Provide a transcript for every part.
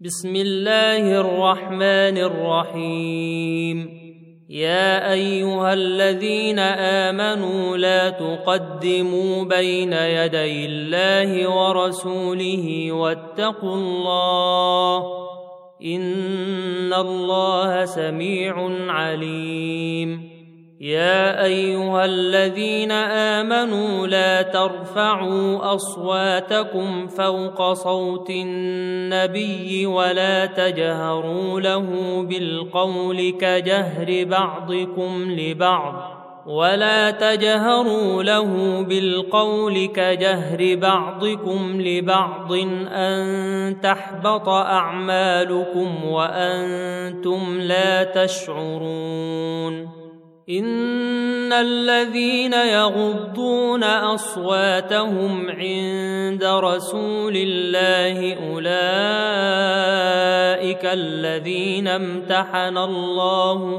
بسم الله الرحمن الرحيم. يا أيها الذين آمنوا لا تقدموا بين يدي الله ورسوله واتقوا الله إن الله سميع عليم. يا أيها الذين آمنوا لا ترفعوا أصواتكم فوق صوت النبي ولا تجهروا له بالقول كجهر بعضكم لبعض أن تحبط أعمالكم وأنتم لا تشعرون. إن الذين يغضون أصواتهم عند رسول الله أولئك الذين امتحن الله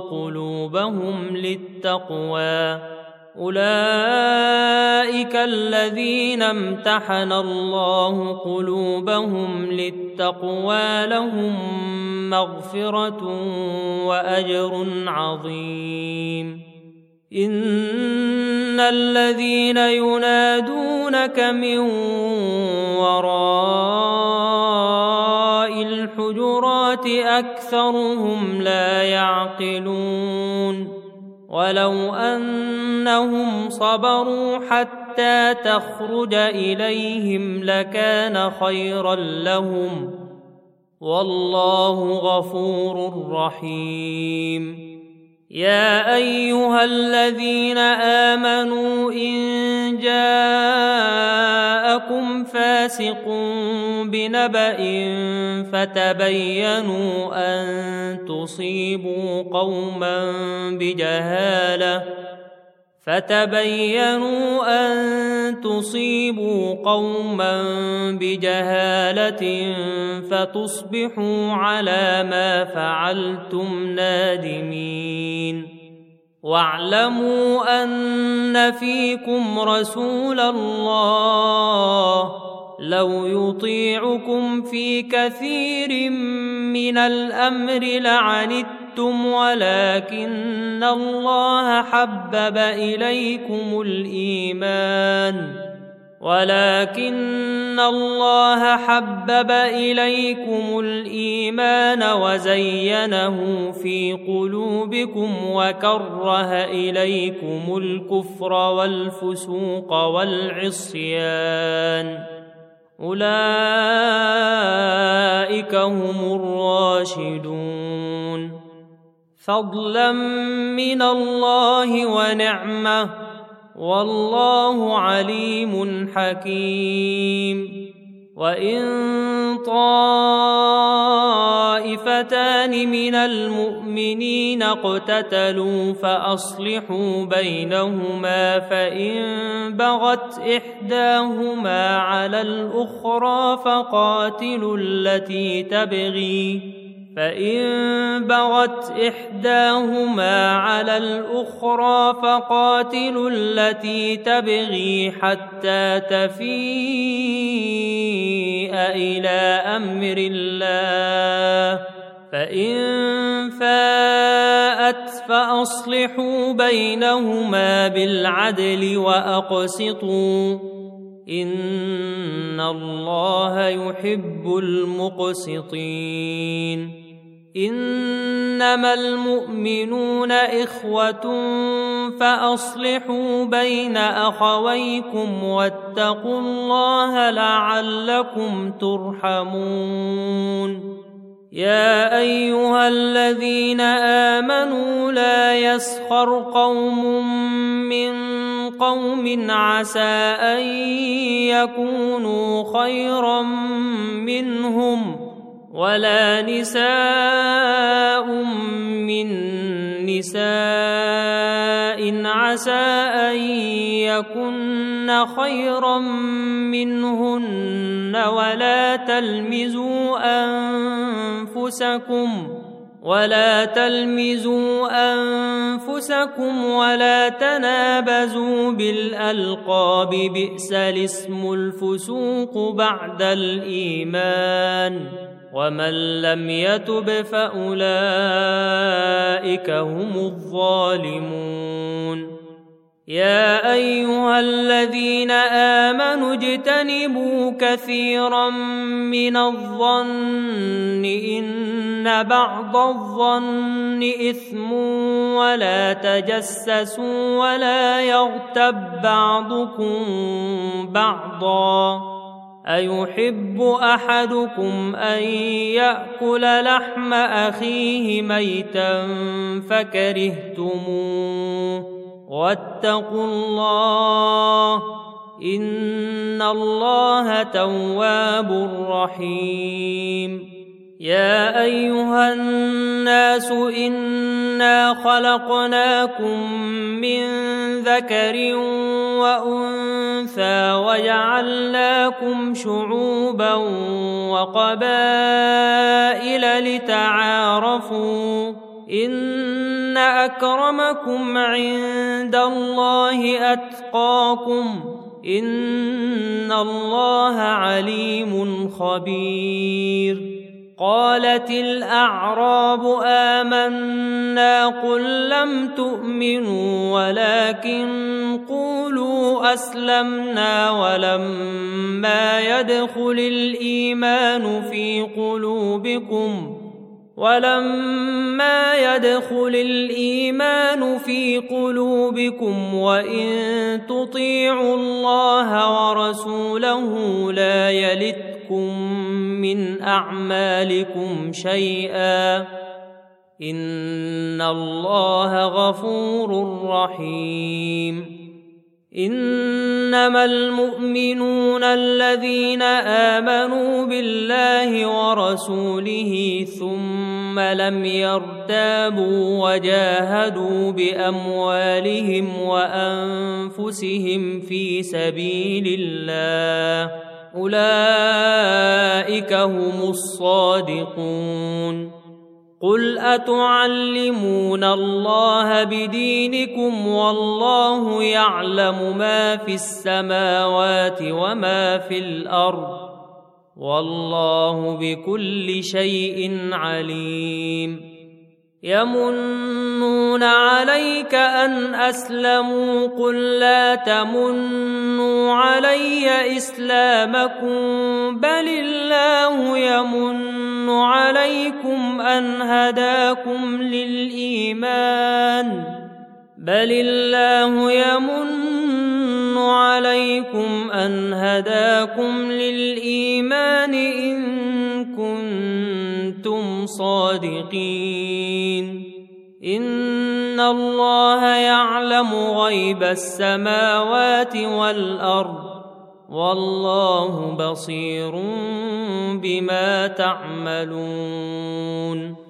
قلوبهم للتقوى لهم مغفرة وأجر عظيم. إن الذين ينادونك من وراء الحجرات أكثرهم لا يعقلون. ولو أنهم صبروا حتى تخرج إليهم لكان خيرا لهم والله غفور رحيم. يا أيها الذين آمنوا إن جاءكم فاسق بنبأ فتبينوا أن تصيبوا قوما بجهالة فتصبحوا على ما فعلتم نادمين. واعلموا أن فيكم رسول الله لو يطيعكم في كثير من الأمر لعنتم ولكن الله حبب إليكم الإيمان وزينه في قلوبكم وكره إليكم الكفر والفسوق والعصيان أولئك هم الراشدون فضلا من الله ونعمة والله عليم حكيم. وإن طائفتان من المؤمنين اقتتلوا فأصلحوا بينهما فإن بغت إحداهما على الأخرى فقاتلوا التي تبغي حتى تفيء إلى أمر الله فإن فاءت فأصلحوا بينهما بالعدل وأقسطوا إن الله يحب المقسطين. إنما المؤمنون إخوة فأصلحوا بين أخويكم واتقوا الله لعلكم ترحمون. يا أيها الذين آمنوا لا يسخر قوم من قوم عسى أن يكونوا خيرا منهم ولا نساء من نساء عسى أن يكن خيرا منهن ولا تلمزوا أنفسكم ولا تنابزوا بالألقاب بئس الاسم الفسوق بعد الإيمان ومن لم يتب فأولئك هم الظالمون. يا أيها الذين آمنوا اجتنبوا كثيرا من الظن إن بعض الظن إثم ولا تجسسوا ولا يغتب بعضكم بعضا أيحب أحدكم أن يأكل لحم أخيه ميتا فكرهتموه واتقوا الله إن الله تواب رحيم. يا أيها الناس إنا خلقناكم من ذكر وأنثى وجعلناكم شعوبا وقبائل لتعارفوا إن أكرمكم عند الله أتقاكم إن الله عليم خبير. قالت الأعراب آمنا قل لم تؤمنوا ولكن قولوا أسلمنا ولما يدخل الإيمان في قلوبكم وإن تطيعوا الله ورسوله لا يلتكم من أعمالكم شيئا إن الله غفور رحيم. إنما المؤمنون الذين آمنوا بالله ورسوله ثم لم يرتابوا وجاهدوا بأموالهم وأنفسهم في سبيل الله أولئك هم الصادقون. قل أتعلمون الله بدينكم والله يعلم ما في السماوات وما في الأرض والله بكل شيء عليم. يمنون عليك أن أسلموا قل لا تمنوا علي إسلامكم بل الله يمن عليكم أن هداكم للإيمان إن كنتم صادقين. إن الله يعلم غيب السماوات والأرض والله بصير بما تعملون.